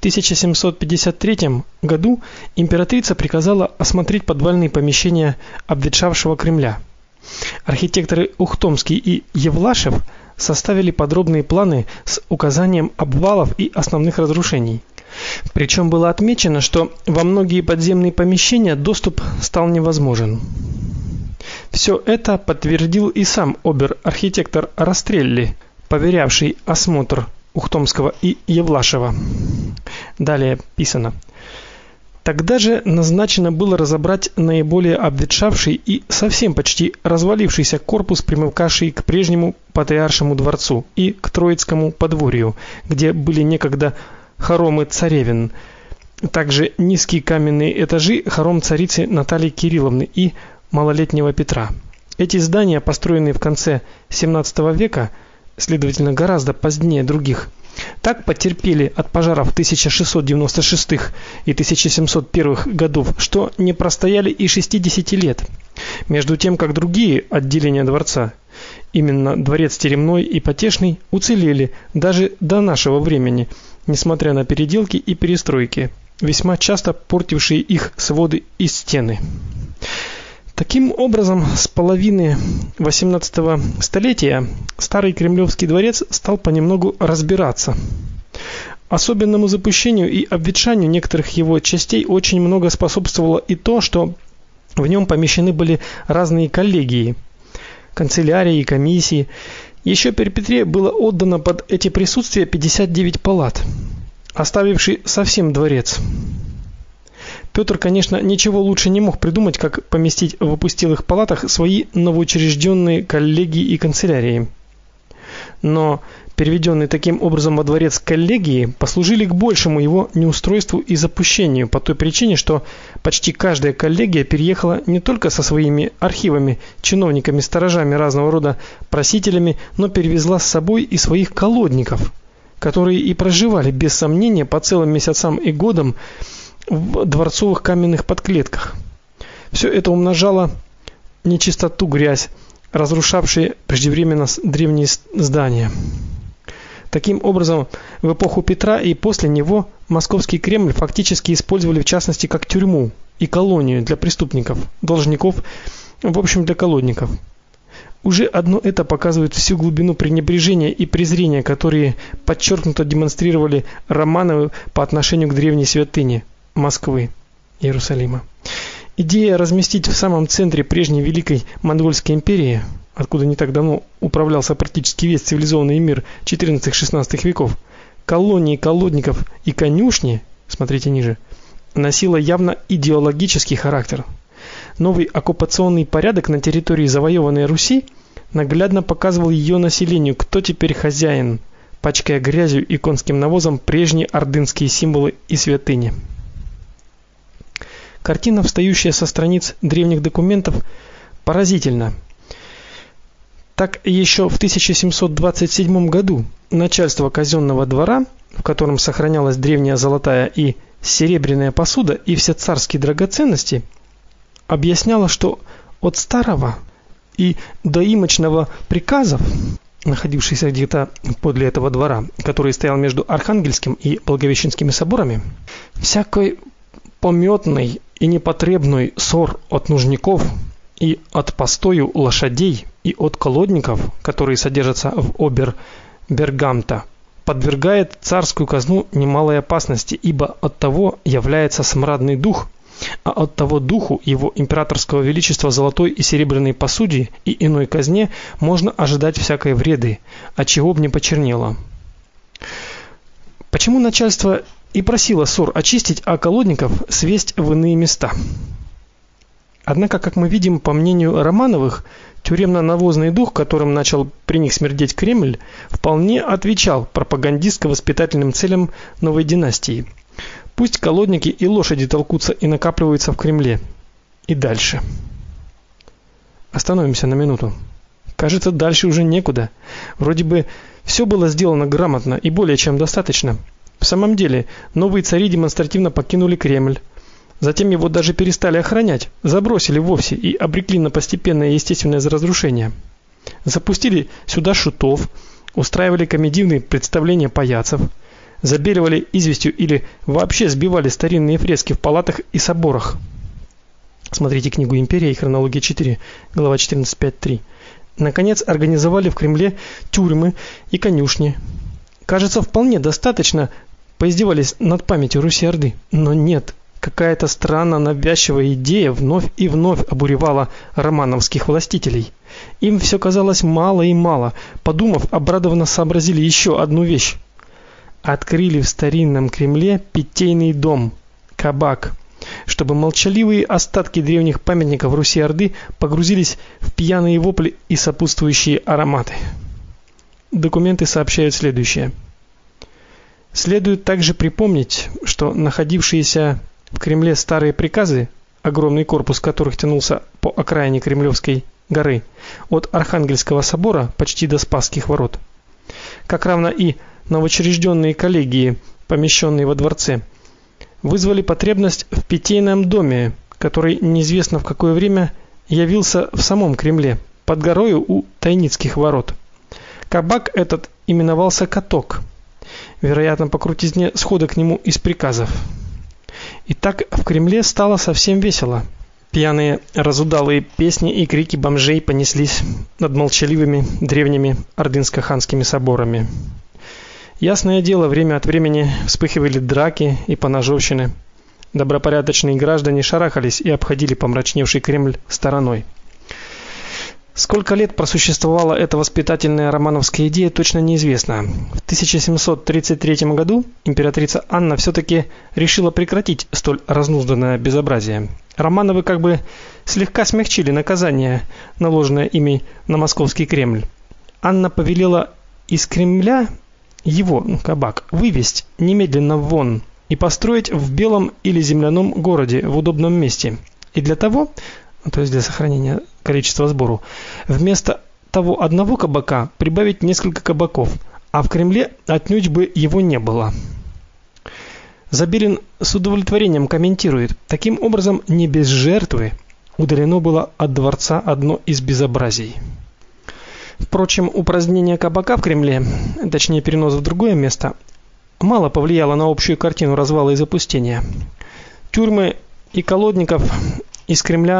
1753 году императрица приказала осмотреть подвальные помещения обветшавшего Кремля. Архитекторы Ухтомский и Евлашев составили подробные планы с указанием обвалов и основных разрушений. Причем было отмечено, что во многие подземные помещения доступ стал невозможен. Все это подтвердил и сам обер-архитектор Растрелли, поверявший осмотр Ухтомского и Евлашева. Далее писано: тогда же назначено было разобрать наиболее обветшавший и совсем почти развалившийся корпус, примыкавший к прежнему Патриаршему дворцу и к Троицкому подворью, где были некогда хоромы царевен, также низкие каменные этажи хором царицы Натальи Кирилловны и малолетнего Петра. Эти здания, построенные в конце XVII века, следовательно, гораздо позднее других, так потерпели от пожаров 1696 и 1701 годов, что не простояли и 60 лет. Между тем, как другие отделения дворца, именно дворец Теремной и Потешный, уцелели даже до нашего времени, несмотря на переделки и перестройки, весьма часто портившие их своды и стены. Таким образом, с половины XVIII столетия старый Кремлевский дворец стал понемногу разбираться. Особенному запущению и обветшанию некоторых его частей очень много способствовало и то, что в нем помещены были разные коллегии, канцелярии и комиссии. Еще при Петре было отдано под эти присутствия 59 палат, оставивший совсем дворец. Петр, конечно, ничего лучше не мог придумать, как поместить в опустелых палатах свои новоучрежденные коллегии и канцелярии. Но переведенные таким образом во дворец коллегии послужили к большему его неустройству и запущению по той причине, что почти каждая коллегия переехала не только со своими архивами, чиновниками, сторожами, разного рода просителями, но перевезла с собой и своих колодников, которые и проживали без сомнения по целым месяцам и годам в дворцовых каменных подклетках. Все это умножало нечистоту, грязь, разрушавшие преждевременно древние здания. Таким образом, в эпоху Петра и после него Московский Кремль фактически использовали в частности как тюрьму и колонию для преступников, должников, в общем, для колодников. Уже одно это показывает всю глубину пренебрежения и презрения, которые подчеркнуто демонстрировали Романовы по отношению к древней святыне Москвы, Иерусалима. Идея разместить в самом центре прежней великой Монгольской империи, откуда не так давно управлялся практически весь цивилизованный мир XIV-XVI веков, колонии колодников и конюшни, смотрите ниже, носила явно идеологический характер. Новый оккупационный порядок на территории завоеванной Руси наглядно показывал ее населению, кто теперь хозяин, пачкая грязью и конским навозом прежние ордынские символы и святыни. Картина, встающая со страниц древних документов, поразительна. Так еще в 1727 году начальство казенного двора, в котором сохранялась древняя золотая и серебряная посуда и все царские драгоценности, объясняло, что от старого и доимочного приказов, находившихся где-то подле этого двора, который стоял между Архангельским и Благовещенскими соборами, всякой помётный и непотребный ссор от нужников и от постою лошадей и от колодников, которые содержатся в обер-бергамта, подвергает царскую казну немалой опасности, ибо от того является смрадный дух, а от того духу его императорского величества золотой и серебряной посуде и иной казне можно ожидать всякой вреды, от чего б не почернело. Почему начальство и просило ссор очистить, а колодников свесть в иные места? Однако, как мы видим, по мнению Романовых, тюремно-навозный дух, которым начал при них смердеть Кремль, вполне отвечал пропагандистско-воспитательным целям новой династии. Пусть колодники и лошади толкутся и накапливаются в Кремле. И дальше. Остановимся на минуту. Кажется, дальше уже некуда. Вроде бы все было сделано грамотно и более чем достаточно. В самом деле, новые цари демонстративно покинули Кремль. Затем его даже перестали охранять, забросили вовсе и обрекли на постепенное естественное разрушение. Запустили сюда шутов, устраивали комедийные представления паяцев, забеливали известью или вообще сбивали старинные фрески в палатах и соборах. Смотрите книгу Империя и хронология 4, глава 14.5.3. Наконец, организовали в Кремле тюрьмы и конюшни. Кажется, вполне достаточно поиздевались над памятью Руси-Орды. Но нет, какая-то странно навязчивая идея вновь и вновь обуревала романовских властителей. Им все казалось мало и мало. Подумав, обрадованно сообразили еще одну вещь. Открыли в старинном Кремле питейный дом, кабак, чтобы молчаливые остатки древних памятников Руси-Орды погрузились в пьяные вопли и сопутствующие ароматы. Документы сообщают следующее. Следует также припомнить, что находившиеся в Кремле старые приказы, огромный корпус которых тянулся по окраине Кремлевской горы, от Архангельского собора почти до Спасских ворот, как равно и новоучрежденные коллегии, помещенные во дворце, вызвали потребность в питейном доме, который неизвестно в какое время явился в самом Кремле, под горою у Тайницких ворот. Кабак этот именовался Каток, вероятно, по крутизне схода к нему из приказов. И так в Кремле стало совсем весело. Пьяные разудалые песни и крики бомжей понеслись над молчаливыми древними ордынско-ханскими соборами. Ясное дело, время от времени вспыхивали драки и поножовщины. Добропорядочные граждане шарахались и обходили помрачневший Кремль стороной. Сколько лет просуществовала эта воспитательная романовская идея, точно неизвестно. В 1733 году императрица Анна все-таки решила прекратить столь разнузданное безобразие. Романовы как бы слегка смягчили наказание, наложенное ими на московский Кремль. Анна повелела из Кремля его, кабак, вывести немедленно вон и построить в белом или земляном городе в удобном месте. И для того, то есть для сохранения количества сбору, вместо того одного кабака прибавить несколько кабаков, а в Кремле отнюдь бы его не было. Забелин с удовлетворением комментирует: таким образом, не без жертвы удалено было от дворца одно из безобразий. Впрочем, упразднение кабака в Кремле, точнее перенос в другое место, мало повлияло на общую картину развала и запустения. Тюрьмы и колодников из Кремля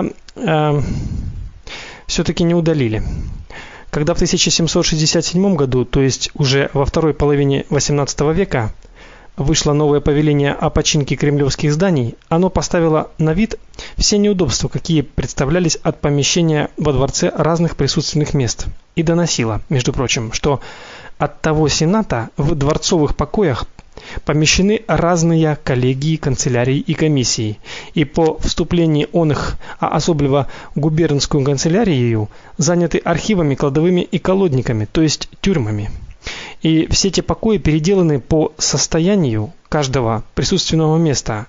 все-таки не удалили. Когда в 1767 году, то есть уже во второй половине XVIII века, вышло новое повеление о починке кремлевских зданий, оно поставило на вид все неудобства, какие представлялись от помещения во дворце разных присутственных мест, и доносило, между прочим, что от того сената в дворцовых покоях помещены разные коллегии, канцелярии и комиссии, и по вступлении оных, а особливо губернскую канцелярию, заняты архивами, кладовыми и колодниками, то есть тюрьмами. И все эти покои переделаны по состоянию каждого присутственного места.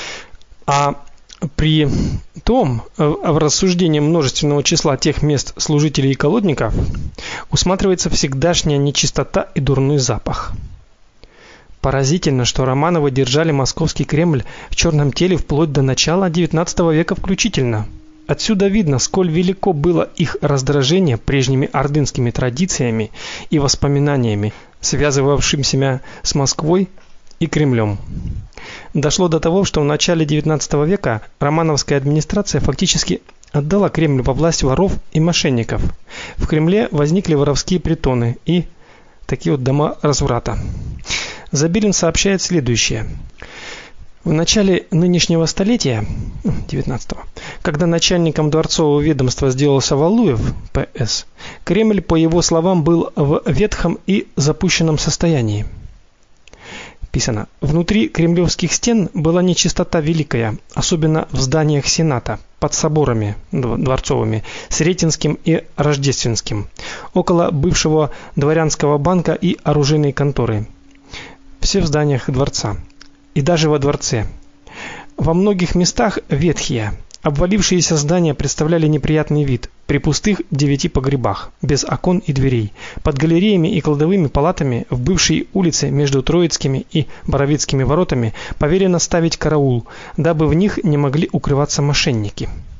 А при том, в рассуждении множественного числа тех мест служителей и колодников усматривается всегдашняя нечистота и дурной запах. Поразительно, что Романовы держали московский Кремль в черном теле вплоть до начала XIX века включительно. Отсюда видно, сколь велико было их раздражение прежними ордынскими традициями и воспоминаниями, связывавшимися с Москвой и Кремлем. Дошло до того, что в начале XIX века романовская администрация фактически отдала Кремль во власть воров и мошенников. В Кремле возникли воровские притоны и такие вот дома разврата. Забелин сообщает следующее. В начале нынешнего столетия, 19-го, когда начальником дворцового ведомства сделался Валуев, П.С., Кремль, по его словам, был в ветхом и запущенном состоянии. Писано: внутри кремлевских стен была нечистота великая, особенно в зданиях Сената, под соборами дворцовыми, Сретенским и Рождественским, около бывшего дворянского банка и оружейной конторы. Все в зданиях дворца. И даже во дворце. Во многих местах ветхие, обвалившиеся здания представляли неприятный вид при пустых 9 погребах, без окон и дверей, под галереями и кладовыми палатами в бывшей улице между Троицкими и Боровицкими воротами повелено ставить караул, дабы в них не могли укрываться мошенники.